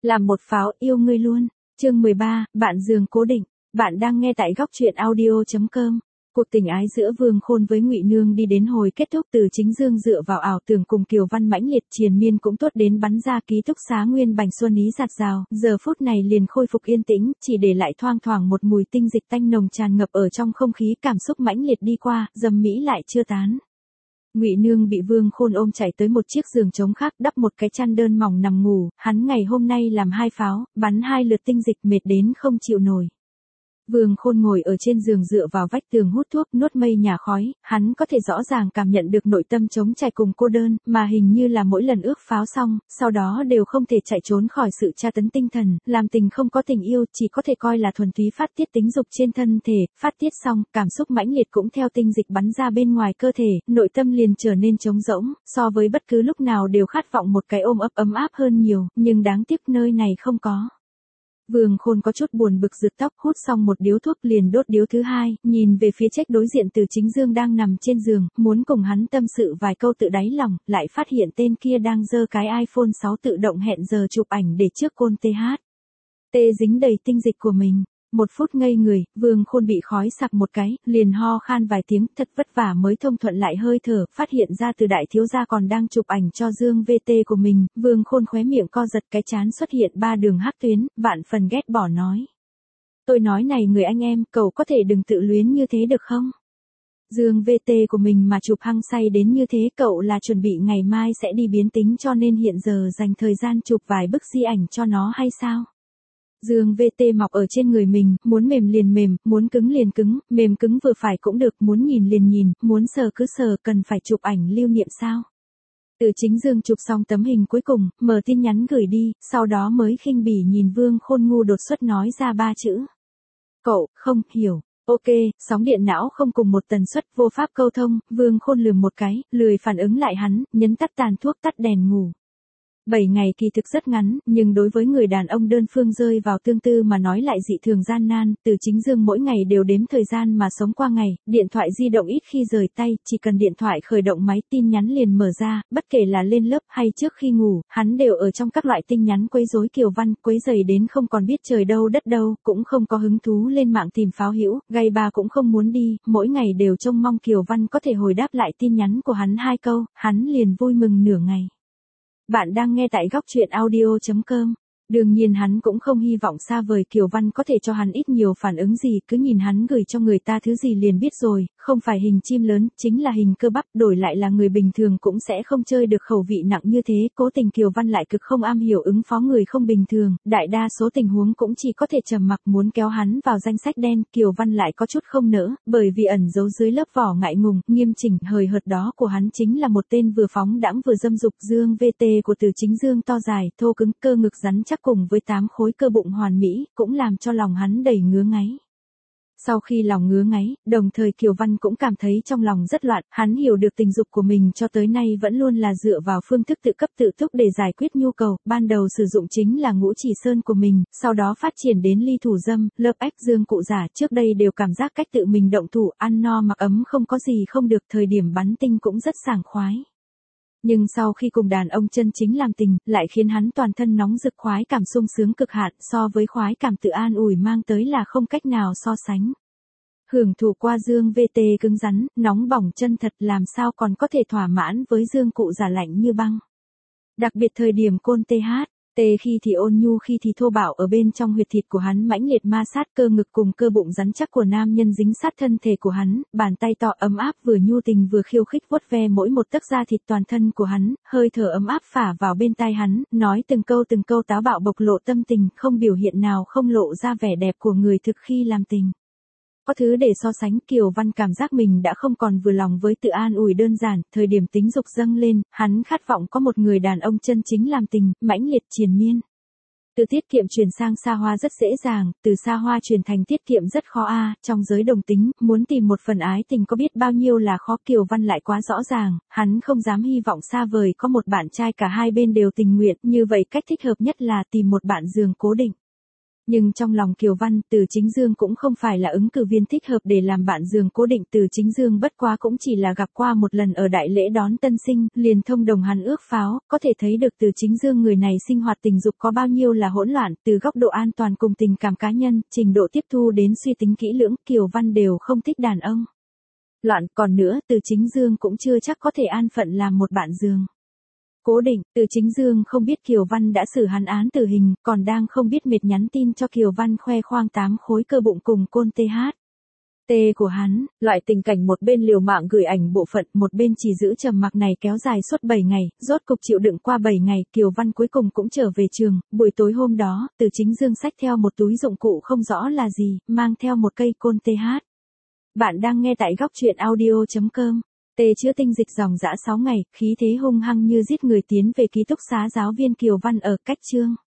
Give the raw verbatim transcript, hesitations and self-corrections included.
Làm một pháo yêu ngươi luôn. Chương mười ba, bạn giường cố định. Bạn đang nghe tại góc truyện audio chấm com. Cuộc tình ái giữa Vương Khôn với Ngụy Nương đi đến hồi kết thúc. Từ Chính Dương dựa vào ảo tưởng cùng Kiều Văn mãnh liệt triền miên cũng tốt đến bắn ra ký túc xá nguyên bành xuân ý giạt rào, giờ phút này liền khôi phục yên tĩnh, chỉ để lại thoang thoảng một mùi tinh dịch tanh nồng tràn ngập ở trong không khí, cảm xúc mãnh liệt đi qua, dâm mỹ lại chưa tán. Ngụy Nương bị Vương Khôn ôm chạy tới một chiếc giường trống khác, đắp một cái chăn đơn mỏng nằm ngủ, hắn ngày hôm nay làm hai pháo, bắn hai lượt tinh dịch mệt đến không chịu nổi. Vương Khôn ngồi ở trên giường dựa vào vách tường hút thuốc, nuốt mây nhà khói, hắn có thể rõ ràng cảm nhận được nội tâm trống trải cùng cô đơn, mà hình như là mỗi lần ước pháo xong, sau đó đều không thể chạy trốn khỏi sự tra tấn tinh thần, làm tình không có tình yêu, chỉ có thể coi là thuần túy phát tiết tính dục trên thân thể, phát tiết xong, cảm xúc mãnh liệt cũng theo tinh dịch bắn ra bên ngoài cơ thể, nội tâm liền trở nên trống rỗng, so với bất cứ lúc nào đều khát vọng một cái ôm ấp ấm áp hơn nhiều, nhưng đáng tiếc nơi này không có. Vương Khôn có chút buồn bực rực tóc, hút xong một điếu thuốc liền đốt điếu thứ hai, nhìn về phía trách đối diện Từ Chính Dương đang nằm trên giường, muốn cùng hắn tâm sự vài câu tự đáy lòng, lại phát hiện tên kia đang giơ cái iPhone sáu tự động hẹn giờ chụp ảnh để trước côn tê hát. Tê dính đầy tinh dịch của mình. Một phút ngây người, Vương Khôn bị khói sặc một cái, liền ho khan vài tiếng, thật vất vả mới thông thuận lại hơi thở, phát hiện ra Từ đại thiếu gia còn đang chụp ảnh cho Dương vê tê của mình, Vương Khôn khóe miệng co giật, cái trán xuất hiện ba đường hắc tuyến, vạn phần ghét bỏ nói. Tôi nói này người anh em, cậu có thể đừng tự luyến như thế được không? Dương vê tê của mình mà chụp hăng say đến như thế, cậu là chuẩn bị ngày mai sẽ đi biến tính cho nên hiện giờ dành thời gian chụp vài bức di ảnh cho nó hay sao? Dương vê tê mọc ở trên người mình, muốn mềm liền mềm, muốn cứng liền cứng, mềm cứng vừa phải cũng được, muốn nhìn liền nhìn, muốn sờ cứ sờ, cần phải chụp ảnh lưu niệm sao? Từ Chính Dương chụp xong tấm hình cuối cùng, mở tin nhắn gửi đi, sau đó mới khinh bỉ nhìn Vương Khôn ngu đột xuất nói ra ba chữ. Cậu, không, hiểu. Ok, sóng điện não không cùng một tần suất, vô pháp câu thông, Vương Khôn lườm một cái, lười phản ứng lại hắn, nhấn tắt tàn thuốc, tắt đèn ngủ. Bảy ngày kỳ thực rất ngắn, nhưng đối với người đàn ông đơn phương rơi vào tương tư mà nói lại dị thường gian nan, Từ Chính Dương mỗi ngày đều đếm thời gian mà sống qua ngày, điện thoại di động ít khi rời tay, chỉ cần điện thoại khởi động máy tin nhắn liền mở ra, bất kể là lên lớp hay trước khi ngủ, hắn đều ở trong các loại tin nhắn quấy rối Kiều Văn, quấy rầy đến không còn biết trời đâu đất đâu, cũng không có hứng thú lên mạng tìm pháo hữu, gay ba cũng không muốn đi, mỗi ngày đều trông mong Kiều Văn có thể hồi đáp lại tin nhắn của hắn hai câu, hắn liền vui mừng nửa ngày. Bạn đang nghe tại góc truyện audio chấm com. Đương nhiên hắn cũng không hy vọng xa vời Kiều Văn có thể cho hắn ít nhiều phản ứng gì, cứ nhìn hắn gửi cho người ta thứ gì liền biết rồi, không phải hình chim lớn, chính là hình cơ bắp, đổi lại là người bình thường cũng sẽ không chơi được khẩu vị nặng như thế, cố tình Kiều Văn lại cực không am hiểu ứng phó người không bình thường, đại đa số tình huống cũng chỉ có thể trầm mặc, muốn kéo hắn vào danh sách đen, Kiều Văn lại có chút không nỡ, bởi vì ẩn giấu dưới lớp vỏ ngại ngùng, nghiêm chỉnh, hời hợt đó của hắn chính là một tên vừa phóng đãng vừa dâm dục. Dương vê tê của Từ Chính Dương to dài, thô cứng, cơ ngực rắn chắc cùng với tám khối cơ bụng hoàn mỹ, cũng làm cho lòng hắn đầy ngứa ngáy. Sau khi lòng ngứa ngáy, đồng thời Kiều Văn cũng cảm thấy trong lòng rất loạn, hắn hiểu được tình dục của mình cho tới nay vẫn luôn là dựa vào phương thức tự cấp tự túc để giải quyết nhu cầu, ban đầu sử dụng chính là ngũ chỉ sơn của mình, sau đó phát triển đến ly thủ dâm, lớp ếch dương cụ giả, trước đây đều cảm giác cách tự mình động thủ, ăn no mặc ấm không có gì không được, thời điểm bắn tinh cũng rất sảng khoái. Nhưng sau khi cùng đàn ông chân chính làm tình, lại khiến hắn toàn thân nóng rực, khoái cảm sung sướng cực hạn, so với khoái cảm tự an ủi mang tới là không cách nào so sánh. Hưởng thụ qua Dương vê tê cứng rắn, nóng bỏng chân thật, làm sao còn có thể thỏa mãn với dương cụ giả lạnh như băng. Đặc biệt thời điểm côn tê hát, tê khi thì ôn nhu khi thì thô bạo, ở bên trong huyệt thịt của hắn mãnh liệt ma sát cơ ngực cùng cơ bụng rắn chắc của nam nhân dính sát thân thể của hắn, bàn tay to ấm áp vừa nhu tình vừa khiêu khích vuốt ve mỗi một tấc da thịt toàn thân của hắn, hơi thở ấm áp phả vào bên tai hắn, nói từng câu từng câu táo bạo bộc lộ tâm tình, không biểu hiện nào không lộ ra vẻ đẹp của người thực khi làm tình. Có thứ để so sánh, Kiều Văn cảm giác mình đã không còn vừa lòng với tự an ủi đơn giản, thời điểm tính dục dâng lên, hắn khát vọng có một người đàn ông chân chính làm tình, mãnh liệt triền miên. Từ tiết kiệm chuyển sang xa hoa rất dễ dàng, từ xa hoa chuyển thành tiết kiệm rất khó a, à. Trong giới đồng tính, muốn tìm một phần ái tình có biết bao nhiêu là khó, Kiều Văn lại quá rõ ràng, hắn không dám hy vọng xa vời có một bạn trai cả hai bên đều tình nguyện, như vậy cách thích hợp nhất là tìm một bạn giường cố định. Nhưng trong lòng Kiều Văn, Từ Chính Dương cũng không phải là ứng cử viên thích hợp để làm bạn giường cố định. Từ Chính Dương bất quá cũng chỉ là gặp qua một lần ở đại lễ đón tân sinh, liền thông đồng hắn ước pháo, có thể thấy được Từ Chính Dương người này sinh hoạt tình dục có bao nhiêu là hỗn loạn, từ góc độ an toàn cùng tình cảm cá nhân, trình độ tiếp thu đến suy tính kỹ lưỡng, Kiều Văn đều không thích đàn ông loạn. Còn nữa, Từ Chính Dương cũng chưa chắc có thể an phận làm một bạn giường cố định. Từ Chính Dương không biết Kiều Văn đã xử hắn án tử hình, còn đang không biết mệt nhắn tin cho Kiều Văn khoe khoang tám khối cơ bụng cùng côn tê hát tê của hắn. Loại tình cảnh một bên liều mạng gửi ảnh bộ phận, một bên chỉ giữ trầm mặc này kéo dài suốt bảy ngày, rốt cục chịu đựng qua bảy ngày, Kiều Văn cuối cùng cũng trở về trường. Buổi tối hôm đó, Từ Chính Dương xách theo một túi dụng cụ không rõ là gì, mang theo một cây côn tê hát. Bạn đang nghe tại góc truyện audio chấm com. Tê chữa tinh dịch dòng dã sáu ngày, khí thế hung hăng như giết người tiến về ký túc xá giáo viên Kiều Văn ở Cách Chương.